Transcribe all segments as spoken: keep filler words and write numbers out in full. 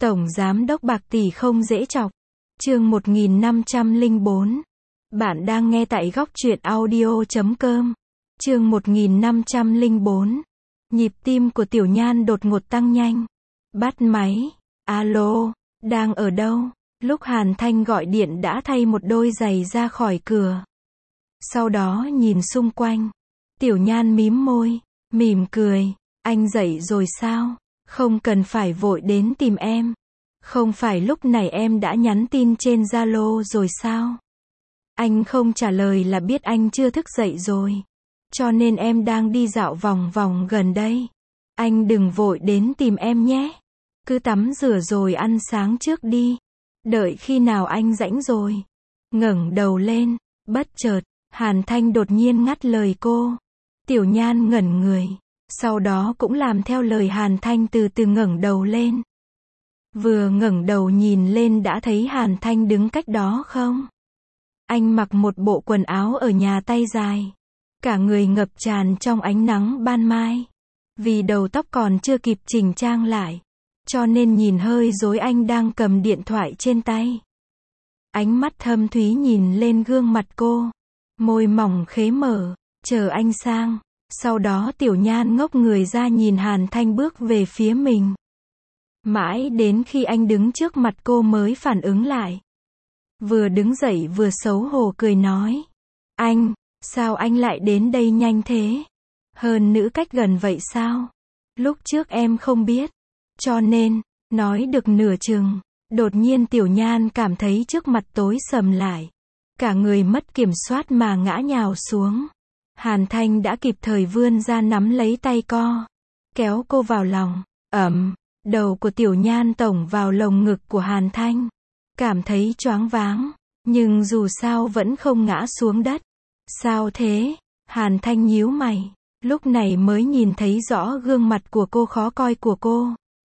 Tổng Giám đốc bạc tỷ không dễ chọc. Chương một nghìn năm trăm lẻ bốn. Bạn đang nghe tại góc truyện audio chấm com. Chương một nghìn năm trăm lẻ bốn. Nhịp tim của Tiểu Nhan đột ngột tăng nhanh. Bắt máy. Alo, đang ở đâu? Lúc Hàn Thanh gọi điện đã thay một đôi giày ra khỏi cửa. Sau đó nhìn xung quanh. Tiểu Nhan mím môi, mỉm cười. Anh dậy rồi sao? Không cần phải vội đến tìm em. Không phải lúc này em đã nhắn tin trên Zalo rồi sao? Anh không trả lời là biết anh chưa thức dậy rồi. Cho nên em đang đi dạo vòng vòng gần đây. Anh đừng vội đến tìm em nhé. Cứ tắm rửa rồi ăn sáng trước đi. Đợi khi nào anh rảnh rồi. Ngẩng đầu lên, bất chợt, Hàn Thanh đột nhiên ngắt lời cô. Tiểu Nhan ngẩn người. Sau đó cũng làm theo lời Hàn Thanh từ từ ngẩng đầu lên. Vừa ngẩng đầu nhìn lên đã thấy Hàn Thanh đứng cách đó không? Anh mặc một bộ quần áo ở nhà tay dài. Cả người ngập tràn trong ánh nắng ban mai. Vì đầu tóc còn chưa kịp chỉnh trang lại. Cho nên nhìn hơi rối. Anh đang cầm điện thoại trên tay. Ánh mắt thâm thúy nhìn lên gương mặt cô. Môi mỏng khế mở, chờ anh sang. Sau đó Tiểu Nhan ngốc người ra nhìn Hàn Thanh bước về phía mình. Mãi đến khi anh đứng trước mặt cô mới phản ứng lại. Vừa đứng dậy vừa xấu hổ cười nói. Anh, sao anh lại đến đây nhanh thế? Hơn nữ cách gần vậy sao? Lúc trước em không biết. Cho nên, nói được nửa chừng, đột nhiên Tiểu Nhan cảm thấy trước mặt tối sầm lại. Cả người mất kiểm soát mà ngã nhào xuống. Hàn Thanh đã kịp thời vươn ra nắm lấy tay co. Kéo cô vào lòng. Ẩm. Đầu của Tiểu Nhan tổng vào lồng ngực của Hàn Thanh. Cảm thấy choáng váng. Nhưng dù sao vẫn không ngã xuống đất. Sao thế? Hàn Thanh nhíu mày. Lúc này mới nhìn thấy rõ gương mặt của cô khó coi của cô.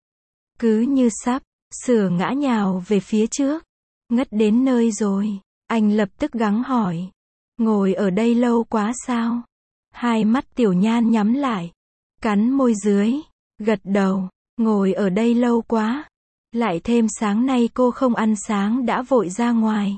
Cứ như sắp sửa ngã nhào về phía trước. Ngất đến nơi rồi. Anh lập tức gắng hỏi. Ngồi ở đây lâu quá sao? Hai mắt Tiểu Nhan nhắm lại. Cắn môi dưới. Gật đầu. Ngồi ở đây lâu quá. Lại thêm sáng nay cô không ăn sáng đã vội ra ngoài.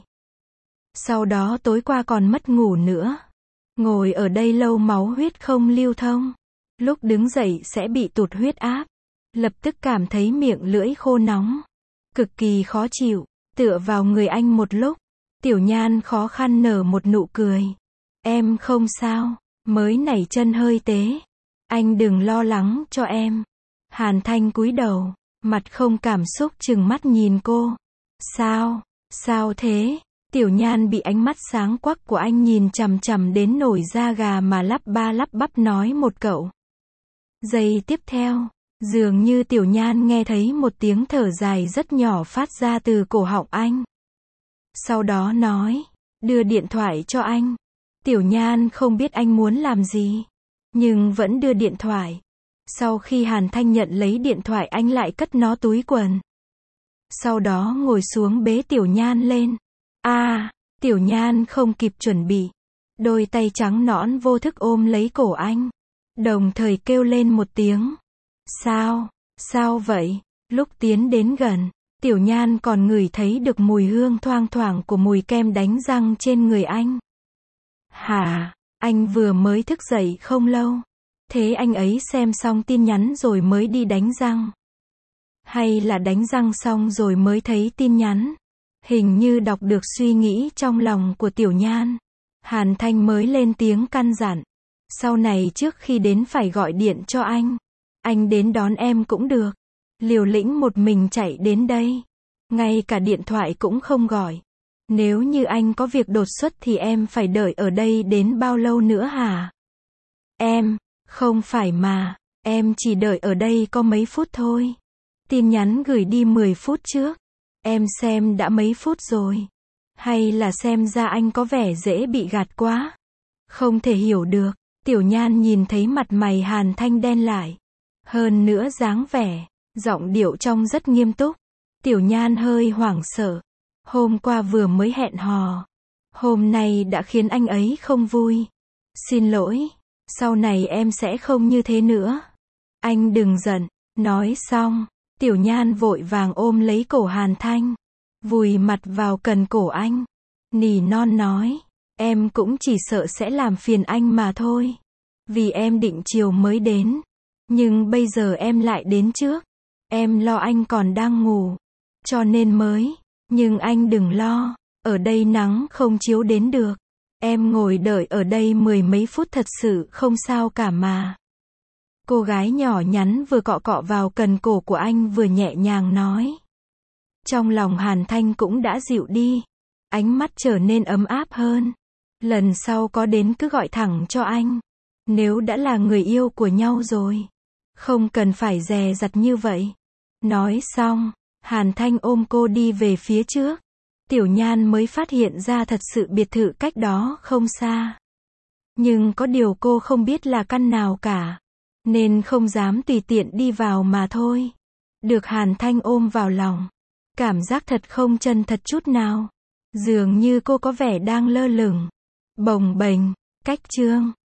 Sau đó tối qua còn mất ngủ nữa. Ngồi ở đây lâu máu huyết không lưu thông. Lúc đứng dậy sẽ bị tụt huyết áp. Lập tức cảm thấy miệng lưỡi khô nóng. Cực kỳ khó chịu. Tựa vào người anh một lúc. Tiểu Nhan khó khăn nở một nụ cười. Em không sao. Mới nảy chân hơi tế. Anh đừng lo lắng cho em. Hàn Thanh cúi đầu. Mặt không cảm xúc trừng mắt nhìn cô. Sao? Sao thế? Tiểu Nhan bị ánh mắt sáng quắc của anh nhìn chằm chằm đến nổi da gà mà lắp ba lắp bắp nói một cậu. Giây tiếp theo. Dường như Tiểu Nhan nghe thấy một tiếng thở dài rất nhỏ phát ra từ cổ họng anh. Sau đó nói. Đưa điện thoại cho anh. Tiểu Nhan không biết anh muốn làm gì. Nhưng vẫn đưa điện thoại. Sau khi Hàn Thanh nhận lấy điện thoại anh lại cất nó túi quần. Sau đó ngồi xuống bế Tiểu Nhan lên. A, à, Tiểu Nhan không kịp chuẩn bị. Đôi tay trắng nõn vô thức ôm lấy cổ anh. Đồng thời kêu lên một tiếng. Sao? Sao vậy? Lúc tiến đến gần, Tiểu Nhan còn ngửi thấy được mùi hương thoang thoảng của mùi kem đánh răng trên người anh. Hả? Anh vừa mới thức dậy không lâu. Thế anh ấy xem xong tin nhắn rồi mới đi đánh răng? Hay là đánh răng xong rồi mới thấy tin nhắn? Hình như đọc được suy nghĩ trong lòng của Tiểu Nhan. Hàn Thanh mới lên tiếng căn dặn. Sau này trước khi đến phải gọi điện cho anh. Anh đến đón em cũng được. Liều lĩnh một mình chạy đến đây. Ngay cả điện thoại cũng không gọi. Nếu như anh có việc đột xuất thì em phải đợi ở đây đến bao lâu nữa hả? Em, không phải mà, em chỉ đợi ở đây có mấy phút thôi. Tin nhắn gửi đi mười phút trước. Em xem đã mấy phút rồi. Hay là xem ra anh có vẻ dễ bị gạt quá. Không thể hiểu được. Tiểu Nhan nhìn thấy mặt mày Hàn Thanh đen lại. Hơn nữa dáng vẻ, giọng điệu trông rất nghiêm túc. Tiểu Nhan hơi hoảng sợ. Hôm qua vừa mới hẹn hò. Hôm nay đã khiến anh ấy không vui. Xin lỗi. Sau này em sẽ không như thế nữa. Anh đừng giận. Nói xong, Tiểu Nhan vội vàng ôm lấy cổ Hàn Thanh, vùi mặt vào cần cổ anh, nỉ non nói, em cũng chỉ sợ sẽ làm phiền anh mà thôi. Vì em định chiều mới đến, nhưng bây giờ em lại đến trước. Em lo anh còn đang ngủ, cho nên mới, nhưng anh đừng lo, ở đây nắng không chiếu đến được. Em ngồi đợi ở đây mười mấy phút thật sự không sao cả mà. Cô gái nhỏ nhắn vừa cọ cọ vào cần cổ của anh vừa nhẹ nhàng nói. Trong lòng Hàn Thanh cũng đã dịu đi, ánh mắt trở nên ấm áp hơn. Lần sau có đến cứ gọi thẳng cho anh. Nếu đã là người yêu của nhau rồi, không cần phải dè dặt như vậy. Nói xong, Hàn Thanh ôm cô đi về phía trước. Tiểu Nhan mới phát hiện ra thật sự biệt thự cách đó không xa. Nhưng có điều cô không biết là căn nào cả, nên không dám tùy tiện đi vào mà thôi. Được Hàn Thanh ôm vào lòng, cảm giác thật không chân thật chút nào. Dường như cô có vẻ đang lơ lửng, bồng bềnh. Cách chương